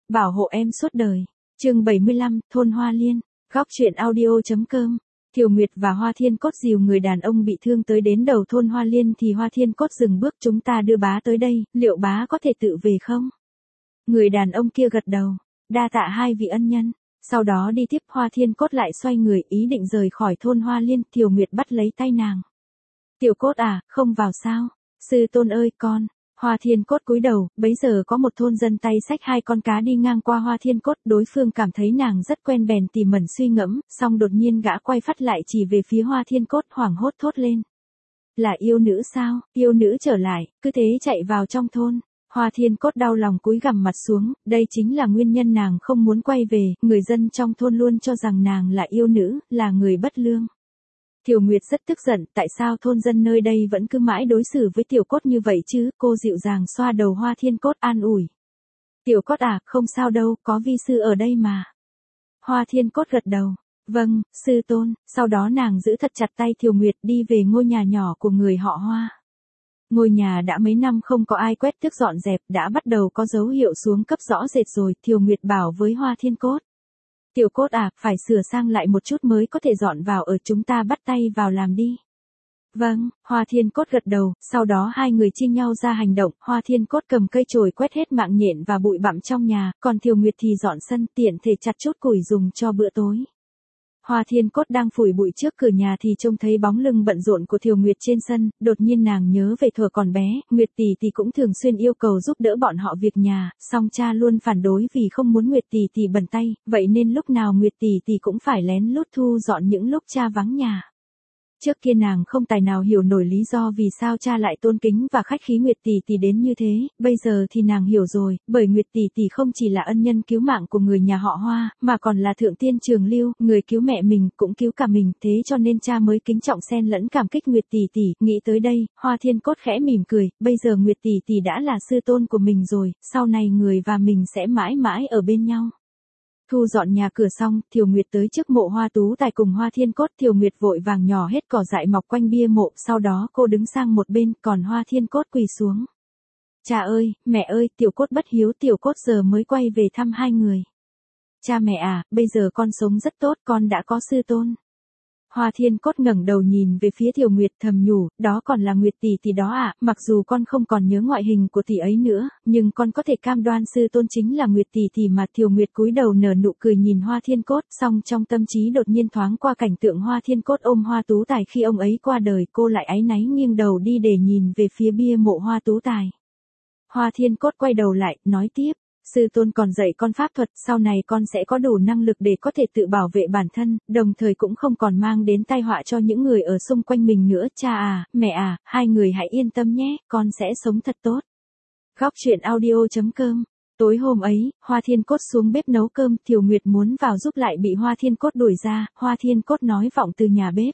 bảo hộ em suốt đời. Chương 75, thôn Hoa Liên. Góc truyện audio.com. Thiều Nguyệt và Hoa Thiên Cốt dìu người đàn ông bị thương tới đến đầu thôn Hoa Liên thì Hoa Thiên Cốt dừng bước, chúng ta đưa bá tới đây, liệu bá có thể tự về không? Người đàn ông kia gật đầu, đa tạ hai vị ân nhân. Sau đó đi tiếp, Hoa Thiên Cốt lại xoay người ý định rời khỏi thôn Hoa Liên, Thiều Nguyệt bắt lấy tay nàng. Tiểu Cốt à, không vào sao? Sư tôn ơi con. Hoa Thiên Cốt cúi đầu, bấy giờ có một thôn dân tay xách hai con cá đi ngang qua Hoa Thiên Cốt, đối phương cảm thấy nàng rất quen bèn tỉ mẩn suy ngẫm, xong đột nhiên gã quay phát lại chỉ về phía Hoa Thiên Cốt, hoảng hốt thốt lên. Là yêu nữ sao? Yêu nữ trở lại, cứ thế chạy vào trong thôn. Hoa Thiên Cốt đau lòng cúi gằm mặt xuống, đây chính là nguyên nhân nàng không muốn quay về, người dân trong thôn luôn cho rằng nàng là yêu nữ, là người bất lương. Thiều Nguyệt rất tức giận, tại sao thôn dân nơi đây vẫn cứ mãi đối xử với Tiểu Cốt như vậy chứ, cô dịu dàng xoa đầu Hoa Thiên Cốt an ủi. Tiểu Cốt à, không sao đâu, có vi sư ở đây mà. Hoa Thiên Cốt gật đầu, vâng, sư tôn, sau đó nàng giữ thật chặt tay Thiều Nguyệt đi về ngôi nhà nhỏ của người họ Hoa. Ngôi nhà đã mấy năm không có ai quét tước dọn dẹp, đã bắt đầu có dấu hiệu xuống cấp rõ rệt rồi, Thiều Nguyệt bảo với Hoa Thiên Cốt. Tiểu Cốt à, phải sửa sang lại một chút mới có thể dọn vào ở, chúng ta bắt tay vào làm đi. Vâng, Hoa Thiên Cốt gật đầu, sau đó hai người chia nhau ra hành động, Hoa Thiên Cốt cầm cây chổi quét hết mạng nhện và bụi bặm trong nhà, còn Thiều Nguyệt thì dọn sân, tiện thể chặt chút củi dùng cho bữa tối. Hoa Thiên Cốt đang phủi bụi trước cửa nhà thì trông thấy bóng lưng bận rộn của Thiều Nguyệt trên sân, đột nhiên nàng nhớ về thuở còn bé, Nguyệt tỷ tỷ cũng thường xuyên yêu cầu giúp đỡ bọn họ việc nhà, song cha luôn phản đối vì không muốn Nguyệt tỷ tỷ bẩn tay, vậy nên lúc nào Nguyệt tỷ tỷ cũng phải lén lút thu dọn những lúc cha vắng nhà. Trước kia nàng không tài nào hiểu nổi lý do vì sao cha lại tôn kính và khách khí Nguyệt tỷ tỷ đến như thế, bây giờ thì nàng hiểu rồi, bởi Nguyệt tỷ tỷ không chỉ là ân nhân cứu mạng của người nhà họ Hoa, mà còn là thượng tiên trường lưu, người cứu mẹ mình cũng cứu cả mình, thế cho nên cha mới kính trọng xen lẫn cảm kích Nguyệt tỷ tỷ. Nghĩ tới đây, Hoa Thiên Cốt khẽ mỉm cười, bây giờ Nguyệt tỷ tỷ đã là sư tôn của mình rồi, sau này người và mình sẽ mãi mãi ở bên nhau. Thu dọn nhà cửa xong, Thiều Nguyệt tới trước mộ Hoa Tú Tài cùng Hoa Thiên Cốt, Thiều Nguyệt vội vàng nhỏ hết cỏ dại mọc quanh bia mộ, sau đó cô đứng sang một bên, còn Hoa Thiên Cốt quỳ xuống. Cha ơi, mẹ ơi, Tiểu Cốt bất hiếu, Tiểu Cốt giờ mới quay về thăm hai người. Cha mẹ à, bây giờ con sống rất tốt, con đã có sư tôn. Hoa Thiên Cốt ngẩng đầu nhìn về phía Thiều Nguyệt thầm nhủ, đó còn là Nguyệt tỷ tỷ đó à, mặc dù con không còn nhớ ngoại hình của tỷ ấy nữa, nhưng con có thể cam đoan sư tôn chính là Nguyệt tỷ tỷ mà. Thiều Nguyệt cúi đầu nở nụ cười nhìn Hoa Thiên Cốt, song trong tâm trí đột nhiên thoáng qua cảnh tượng Hoa Thiên Cốt ôm Hoa Tú Tài khi ông ấy qua đời, cô lại áy náy nghiêng đầu đi để nhìn về phía bia mộ Hoa Tú Tài. Hoa Thiên Cốt quay đầu lại, nói tiếp. Sư tôn còn dạy con pháp thuật, sau này con sẽ có đủ năng lực để có thể tự bảo vệ bản thân, đồng thời cũng không còn mang đến tai họa cho những người ở xung quanh mình nữa. Cha à, mẹ à, hai người hãy yên tâm nhé, con sẽ sống thật tốt. Góc truyện audio.com. Tối hôm ấy, Hoa Thiên Cốt xuống bếp nấu cơm, Thiều Nguyệt muốn vào giúp lại bị Hoa Thiên Cốt đuổi ra, Hoa Thiên Cốt nói vọng từ nhà bếp.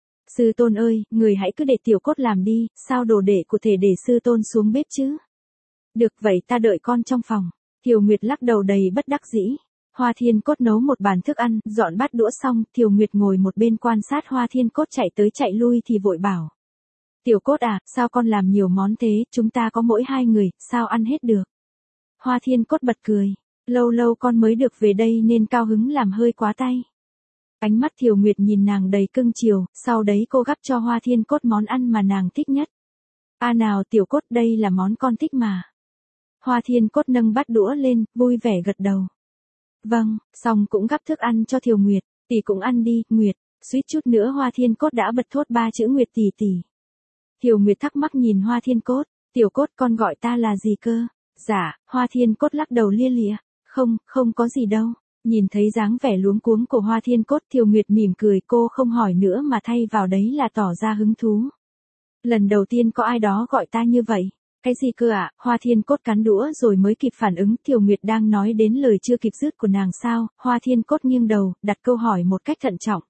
Sư tôn ơi, người hãy cứ để Tiểu Cốt làm đi, sao đồ để cụ thể để sư tôn xuống bếp chứ? Được vậy ta đợi con trong phòng. Thiều Nguyệt lắc đầu đầy bất đắc dĩ. Hoa Thiên Cốt nấu một bàn thức ăn, dọn bát đũa xong, Thiều Nguyệt ngồi một bên quan sát Hoa Thiên Cốt chạy tới chạy lui thì vội bảo. Tiểu Cốt à, sao con làm nhiều món thế, chúng ta có mỗi hai người, sao ăn hết được? Hoa Thiên Cốt bật cười, lâu lâu con mới được về đây nên cao hứng làm hơi quá tay. Ánh mắt Thiều Nguyệt nhìn nàng đầy cưng chiều, sau đấy cô gắp cho Hoa Thiên Cốt món ăn mà nàng thích nhất. À nào Tiểu Cốt, đây là món con thích mà. Hoa Thiên Cốt nâng bát đũa lên, vui vẻ gật đầu. Vâng, xong cũng gắp thức ăn cho Thiều Nguyệt, tỷ cũng ăn đi, Nguyệt, suýt chút nữa Hoa Thiên Cốt đã bật thốt ba chữ Nguyệt tỷ tỷ. Thiều Nguyệt thắc mắc nhìn Hoa Thiên Cốt, Tiểu Cốt con gọi ta là gì cơ? Dạ, Hoa Thiên Cốt lắc đầu lia lịa, không có gì đâu. Nhìn thấy dáng vẻ luống cuống của Hoa Thiên Cốt, Thiều Nguyệt mỉm cười, cô không hỏi nữa mà thay vào đấy là tỏ ra hứng thú. Lần đầu tiên có ai đó gọi ta như vậy. Cái gì cơ ạ? Hoa Thiên Cốt cắn đũa rồi mới kịp phản ứng, Thiều Nguyệt đang nói đến lời chưa kịp dứt của nàng sao? Hoa Thiên Cốt nghiêng đầu, đặt câu hỏi một cách thận trọng.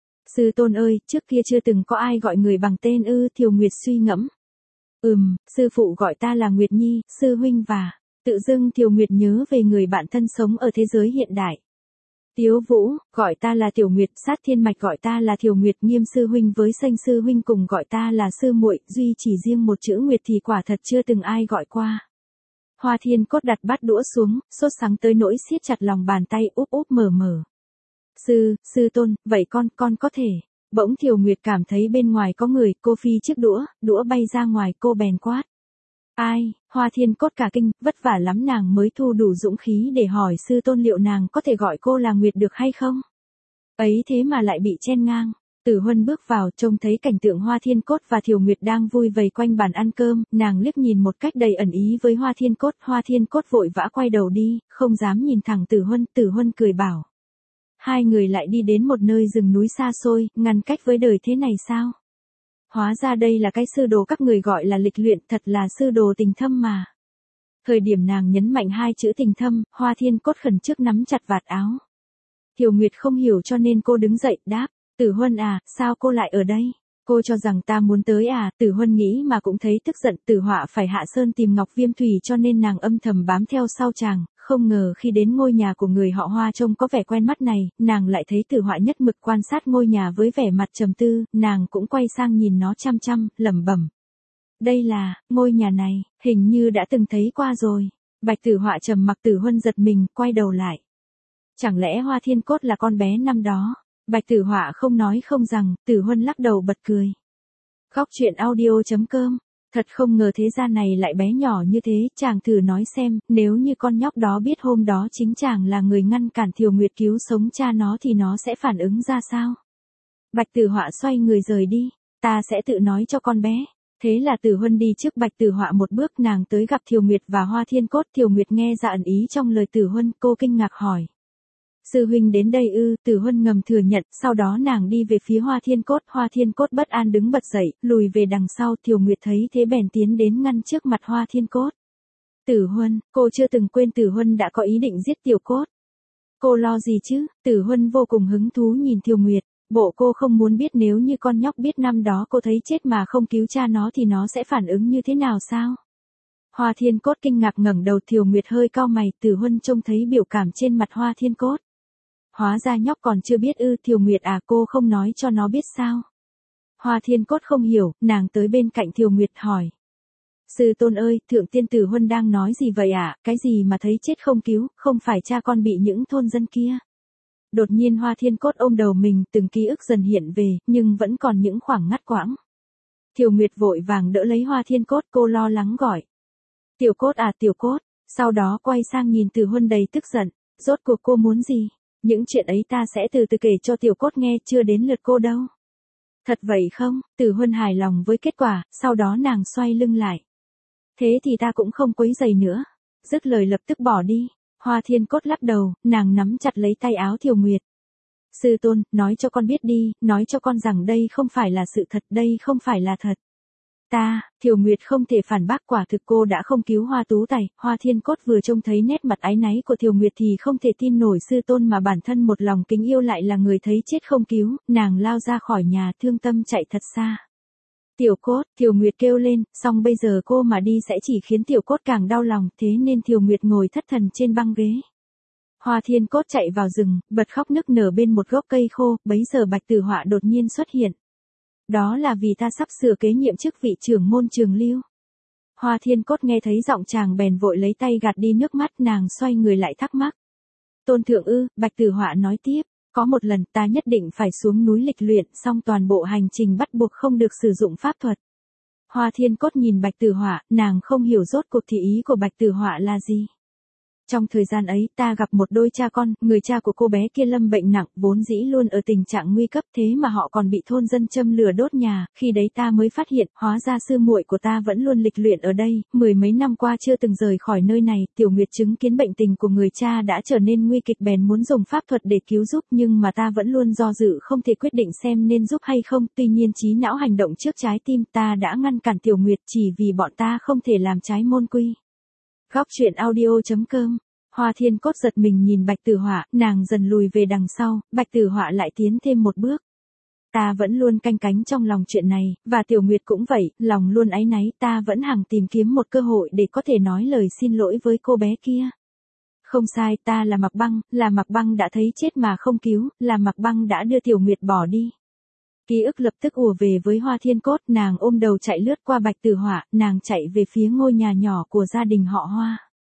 Sư tôn ơi, trước kia chưa từng có ai gọi người bằng tên ư? Thiều Nguyệt suy ngẫm. Sư phụ gọi ta là Nguyệt Nhi, sư huynh và... Tự dưng Thiều Nguyệt nhớ về người bạn thân sống ở thế giới hiện đại. Tiếu Vũ, gọi ta là Tiểu Nguyệt, Sát Thiên Mạch gọi ta là Thiều Nguyệt, Nghiêm sư huynh với Sanh sư huynh cùng gọi ta là sư muội, duy chỉ riêng một chữ Nguyệt thì quả thật chưa từng ai gọi qua. Hoa Thiên Cốt đặt bát đũa xuống, sốt sắng tới nỗi siết chặt lòng bàn tay úp úp mở mở. Sư tôn, vậy con có thể. Bỗng Thiều Nguyệt cảm thấy bên ngoài có người, cô phi chiếc đũa bay ra ngoài, cô bèn quát. Ai? Hoa Thiên Cốt cả kinh, vất vả lắm nàng mới thu đủ dũng khí để hỏi sư tôn liệu nàng có thể gọi cô là Nguyệt được hay không? Ấy thế mà lại bị chen ngang. Tử Huân bước vào, trông thấy cảnh tượng Hoa Thiên Cốt và Thiều Nguyệt đang vui vầy quanh bàn ăn cơm, nàng liếc nhìn một cách đầy ẩn ý với Hoa Thiên Cốt vội vã quay đầu đi, không dám nhìn thẳng Tử Huân cười bảo. Hai người lại đi đến một nơi rừng núi xa xôi, ngăn cách với đời thế này sao? Hóa ra đây là cái sư đồ các người gọi là lịch luyện, thật là sư đồ tình thâm mà. Thời điểm nàng nhấn mạnh hai chữ tình thâm, Hoa Thiên Cốt khẩn trước nắm chặt vạt áo. Thiều Nguyệt không hiểu cho nên cô đứng dậy, đáp, Tử Huân à, sao cô lại ở đây? Cô cho rằng ta muốn tới à? Tử Huân nghĩ mà cũng thấy tức giận, Tử Họa phải hạ sơn tìm Ngọc Viêm Thủy cho nên nàng âm thầm bám theo sau chàng, không ngờ khi đến ngôi nhà của người họ Hoa trông có vẻ quen mắt này, nàng lại thấy Tử Họa nhất mực quan sát ngôi nhà với vẻ mặt trầm tư, nàng cũng quay sang nhìn nó chăm chăm, lẩm bẩm. Đây là, ngôi nhà này, hình như đã từng thấy qua rồi. Bạch Tử Họa trầm mặc. Tử Huân giật mình, quay đầu lại. Chẳng lẽ Hoa Thiên Cốt là con bé năm đó? Bạch Tử Họa không nói không rằng, Tử Huân lắc đầu bật cười. Góc truyện audio.com. Thật không ngờ thế gian này lại bé nhỏ như thế, chàng thử nói xem, nếu như con nhóc đó biết hôm đó chính chàng là người ngăn cản Thiều Nguyệt cứu sống cha nó thì nó sẽ phản ứng ra sao? Bạch Tử Họa xoay người rời đi, ta sẽ tự nói cho con bé. Thế là Tử Huân đi trước Bạch Tử Họa một bước, nàng tới gặp Thiều Nguyệt và Hoa Thiên Cốt. Thiều Nguyệt nghe ra ẩn ý trong lời Tử Huân, cô kinh ngạc hỏi. Sư huynh đến đây ư? Tử Huân ngầm thừa nhận, sau đó nàng đi về phía Hoa Thiên Cốt bất an đứng bật dậy, lùi về đằng sau. Thiều Nguyệt thấy thế bèn tiến đến ngăn trước mặt Hoa Thiên Cốt. Tử Huân, cô chưa từng quên Tử Huân đã có ý định giết Tiểu Cốt. Cô lo gì chứ? Tử Huân vô cùng hứng thú nhìn Thiều Nguyệt, bộ cô không muốn biết nếu như con nhóc biết năm đó cô thấy chết mà không cứu cha nó thì nó sẽ phản ứng như thế nào sao? Hoa Thiên Cốt kinh ngạc ngẩng đầu. Thiều Nguyệt hơi cau mày. Tử Huân trông thấy biểu cảm trên mặt Hoa Thiên Cốt. Hóa ra nhóc còn chưa biết ư? Thiều Nguyệt à, cô không nói cho nó biết sao? Hoa Thiên Cốt không hiểu, nàng tới bên cạnh Thiều Nguyệt hỏi. Sư tôn ơi, thượng tiên Tử Huân đang nói gì vậy ạ? Cái gì mà thấy chết không cứu, không phải cha con bị những thôn dân kia? Đột nhiên Hoa Thiên Cốt ôm đầu mình, từng ký ức dần hiện về, nhưng vẫn còn những khoảng ngắt quãng. Thiều Nguyệt vội vàng đỡ lấy Hoa Thiên Cốt, cô lo lắng gọi. Tiểu Cốt à, Tiểu Cốt, sau đó quay sang nhìn Tử Huân đầy tức giận, rốt cuộc cô muốn gì? Những chuyện ấy ta sẽ từ từ kể cho Tiểu Cốt nghe, chưa đến lượt cô đâu. Thật vậy không? Tử Huân hài lòng với kết quả, sau đó nàng xoay lưng lại. Thế thì ta cũng không quấy rầy nữa. Dứt lời lập tức bỏ đi. Hoa Thiên Cốt lắc đầu, nàng nắm chặt lấy tay áo Thiều Nguyệt. Sư tôn, nói cho con biết đi, nói cho con rằng đây không phải là sự thật, đây không phải là thật. Thiều Nguyệt không thể phản bác, quả thực cô đã không cứu Hoa Tú Tài. Hoa Thiên Cốt vừa trông thấy nét mặt áy náy của Thiều Nguyệt thì không thể tin nổi, sư tôn mà bản thân một lòng kính yêu lại là người thấy chết không cứu, nàng lao ra khỏi nhà thương tâm chạy thật xa. Tiểu Cốt, Thiều Nguyệt kêu lên, song bây giờ cô mà đi sẽ chỉ khiến Tiểu Cốt càng đau lòng, thế nên Thiều Nguyệt ngồi thất thần trên băng ghế. Hoa Thiên Cốt chạy vào rừng, bật khóc nức nở bên một gốc cây khô, bấy giờ Bạch Tử Họa đột nhiên xuất hiện. Đó là vì ta sắp sửa kế nhiệm chức vị trưởng môn Trường Lưu. Hoa Thiên Cốt nghe thấy giọng chàng bèn vội lấy tay gạt đi nước mắt, nàng xoay người lại thắc mắc. Tôn thượng ư? Bạch Tử Họa nói tiếp, có một lần ta nhất định phải xuống núi lịch luyện, xong toàn bộ hành trình bắt buộc không được sử dụng pháp thuật. Hoa Thiên Cốt nhìn Bạch Tử Họa, nàng không hiểu rốt cuộc thì ý của Bạch Tử Họa là gì. Trong thời gian ấy ta gặp một đôi cha con, người cha của cô bé kia lâm bệnh nặng, vốn dĩ luôn ở tình trạng nguy cấp, thế mà họ còn bị thôn dân châm lửa đốt nhà, khi đấy ta mới phát hiện, hóa ra sư muội của ta vẫn luôn lịch luyện ở đây, 10 mấy năm qua chưa từng rời khỏi nơi này. Tiểu Nguyệt chứng kiến bệnh tình của người cha đã trở nên nguy kịch bèn muốn dùng pháp thuật để cứu giúp, nhưng mà ta vẫn luôn do dự không thể quyết định xem nên giúp hay không, tuy nhiên trí não hành động trước trái tim, ta đã ngăn cản Tiểu Nguyệt chỉ vì bọn ta không thể làm trái môn quy. Góc truyện audio.com. Hoa Thiên Cốt giật mình nhìn Bạch Tử Họa, nàng dần lùi về đằng sau, Bạch Tử Họa lại tiến thêm một bước. Ta vẫn luôn canh cánh trong lòng chuyện này, và Tiểu Nguyệt cũng vậy, lòng luôn áy náy, ta vẫn hằng tìm kiếm một cơ hội để có thể nói lời xin lỗi với cô bé kia. Không sai, ta là Mạc Băng đã thấy chết mà không cứu, là Mạc Băng đã đưa Tiểu Nguyệt bỏ đi. Ký ức lập tức ùa về với Hoa Thiên Cốt, nàng ôm đầu chạy lướt qua Bạch Tử Họa, nàng chạy về phía ngôi nhà nhỏ của gia đình họ Hoa.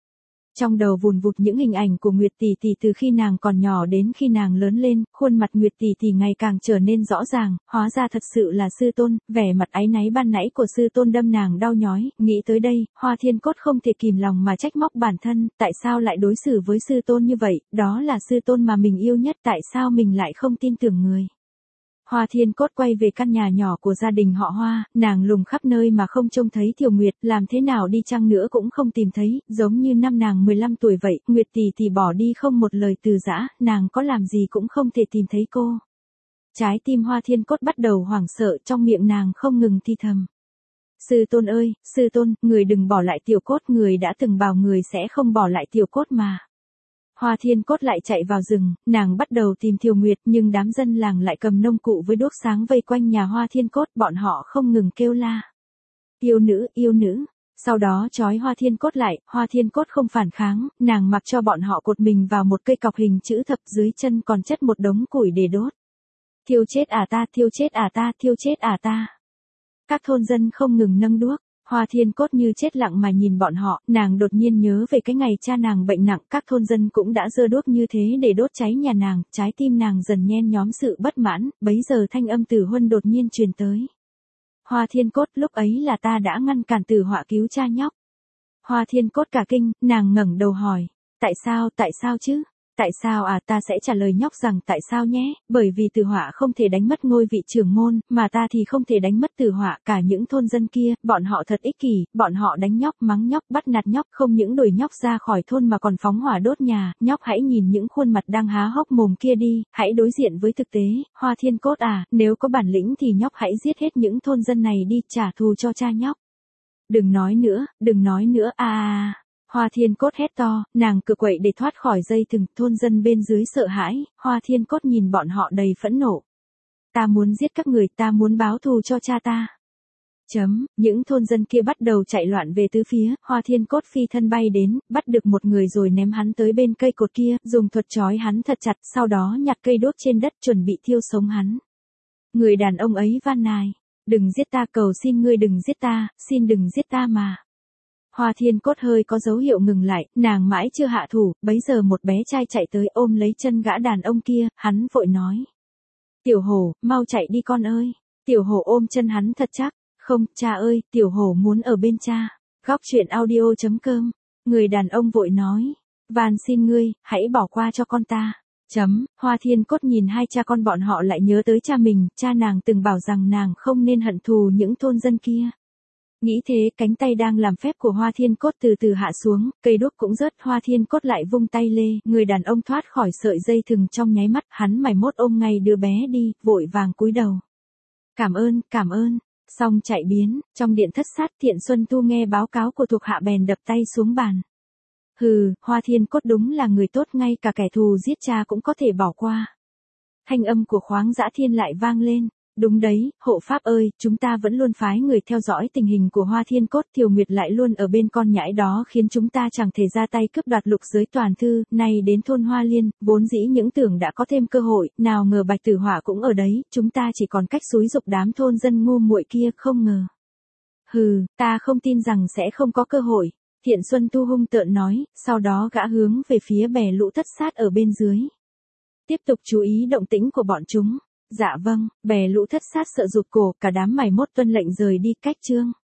Trong đầu vùn vụt những hình ảnh của Nguyệt tỷ tỷ từ khi nàng còn nhỏ đến khi nàng lớn lên, khuôn mặt Nguyệt tỷ tỷ ngày càng trở nên rõ ràng, hóa ra thật sự là sư tôn, vẻ mặt áy náy ban nãy của sư tôn đâm nàng đau nhói, nghĩ tới đây, Hoa Thiên Cốt không thể kìm lòng mà trách móc bản thân, tại sao lại đối xử với sư tôn như vậy, đó là sư tôn mà mình yêu nhất, tại sao mình lại không tin tưởng người. Hoa Thiên Cốt quay về căn nhà nhỏ của gia đình họ Hoa, nàng lùng khắp nơi mà không trông thấy Thiều Nguyệt, làm thế nào đi chăng nữa cũng không tìm thấy, giống như năm nàng 15 tuổi vậy, Nguyệt tỷ tỷ bỏ đi không một lời từ giã, nàng có làm gì cũng không thể tìm thấy cô. Trái tim Hoa Thiên Cốt bắt đầu hoảng sợ, trong miệng nàng không ngừng thì thầm. Sư tôn ơi, sư tôn, người đừng bỏ lại Tiểu Cốt, người đã từng bảo người sẽ không bỏ lại Tiểu Cốt mà. Hoa Thiên Cốt lại chạy vào rừng, nàng bắt đầu tìm Thiều Nguyệt nhưng đám dân làng lại cầm nông cụ với đuốc sáng vây quanh nhà Hoa Thiên Cốt, bọn họ không ngừng kêu la. Yêu nữ, yêu nữ. Sau đó trói Hoa Thiên Cốt lại, Hoa Thiên Cốt không phản kháng, nàng mặc cho bọn họ cột mình vào một cây cọc hình chữ thập, dưới chân còn chất một đống củi để đốt. Thiêu chết à ta, thiêu chết à ta, thiêu chết à ta. Các thôn dân không ngừng nâng đuốc. Hoa Thiên Cốt như chết lặng mà nhìn bọn họ, nàng đột nhiên nhớ về cái ngày cha nàng bệnh nặng, các thôn dân cũng đã giơ đuốc như thế để đốt cháy nhà nàng, trái tim nàng dần nhen nhóm sự bất mãn, bấy giờ thanh âm Tử Huân đột nhiên truyền tới. Hoa Thiên Cốt, lúc ấy là ta đã ngăn cản Tử Họa cứu cha nhóc. Hoa Thiên Cốt cả kinh, nàng ngẩng đầu hỏi, tại sao chứ? Tại sao à, ta sẽ trả lời nhóc rằng tại sao nhé, bởi vì Tử Họa không thể đánh mất ngôi vị trưởng môn, mà ta thì không thể đánh mất Tử Họa, cả những thôn dân kia, bọn họ thật ích kỷ, bọn họ đánh nhóc, mắng nhóc, bắt nạt nhóc, không những đuổi nhóc ra khỏi thôn mà còn phóng hỏa đốt nhà, nhóc hãy nhìn những khuôn mặt đang há hốc mồm kia đi, hãy đối diện với thực tế, Hoa Thiên Cốt à, nếu có bản lĩnh thì nhóc hãy giết hết những thôn dân này đi, trả thù cho cha nhóc. Đừng nói nữa à. Hoa Thiên Cốt hét to, nàng cựa quậy để thoát khỏi dây thừng, thôn dân bên dưới sợ hãi, Hoa Thiên Cốt nhìn bọn họ đầy phẫn nộ. Ta muốn giết các người, ta muốn báo thù cho cha ta. Những thôn dân kia bắt đầu chạy loạn về tứ phía, Hoa Thiên Cốt phi thân bay đến, bắt được một người rồi ném hắn tới bên cây cột kia, dùng thuật trói hắn thật chặt, sau đó nhặt cây đốt trên đất chuẩn bị thiêu sống hắn. Người đàn ông ấy van nài, đừng giết ta, cầu xin ngươi đừng giết ta, xin đừng giết ta mà. Hoa Thiên Cốt hơi có dấu hiệu ngừng lại, nàng mãi chưa hạ thủ, bấy giờ một bé trai chạy tới ôm lấy chân gã đàn ông kia, hắn vội nói. Tiểu Hổ, mau chạy đi con ơi. Tiểu Hổ ôm chân hắn thật chắc, không, cha ơi, Tiểu Hổ muốn ở bên cha. Góc truyện audio.com, người đàn ông vội nói. Van xin ngươi, hãy bỏ qua cho con ta. Hoa Thiên Cốt nhìn hai cha con bọn họ lại nhớ tới cha mình, cha nàng từng bảo rằng nàng không nên hận thù những thôn dân kia. Nghĩ thế, cánh tay đang làm phép của Hoa Thiên Cốt từ từ hạ xuống, cây đuốc cũng rớt, Hoa Thiên Cốt lại vung tay lê, người đàn ông thoát khỏi sợi dây thừng trong nháy mắt, hắn mải mốt ôm ngay đứa bé đi, vội vàng cúi đầu. Cảm ơn, xong chạy biến, trong điện thất sát Thiện Xuân Tu nghe báo cáo của thuộc hạ bèn đập tay xuống bàn. Hừ, Hoa Thiên Cốt đúng là người tốt, ngay cả kẻ thù giết cha cũng có thể bỏ qua. Thanh âm của Khoáng Dã Thiên lại vang lên. Đúng đấy, hộ pháp ơi, chúng ta vẫn luôn phái người theo dõi tình hình của Hoa Thiên Cốt, Thiều Nguyệt lại luôn ở bên con nhãi đó khiến chúng ta chẳng thể ra tay cướp đoạt lục giới toàn thư, nay đến thôn Hoa Liên, vốn dĩ những tưởng đã có thêm cơ hội, nào ngờ Bạch Tử Họa cũng ở đấy, chúng ta chỉ còn cách xúi giục đám thôn dân ngu muội kia, không ngờ. Hừ, ta không tin rằng sẽ không có cơ hội, Thiện Xuân Tu hung tợn nói, sau đó gã hướng về phía bè lũ thất sát ở bên dưới. Tiếp tục chú ý động tĩnh của bọn chúng. Dạ vâng, bè lũ thất sát sợ rụt cổ, cả đám mày mốt tuân lệnh rời đi, cách chương.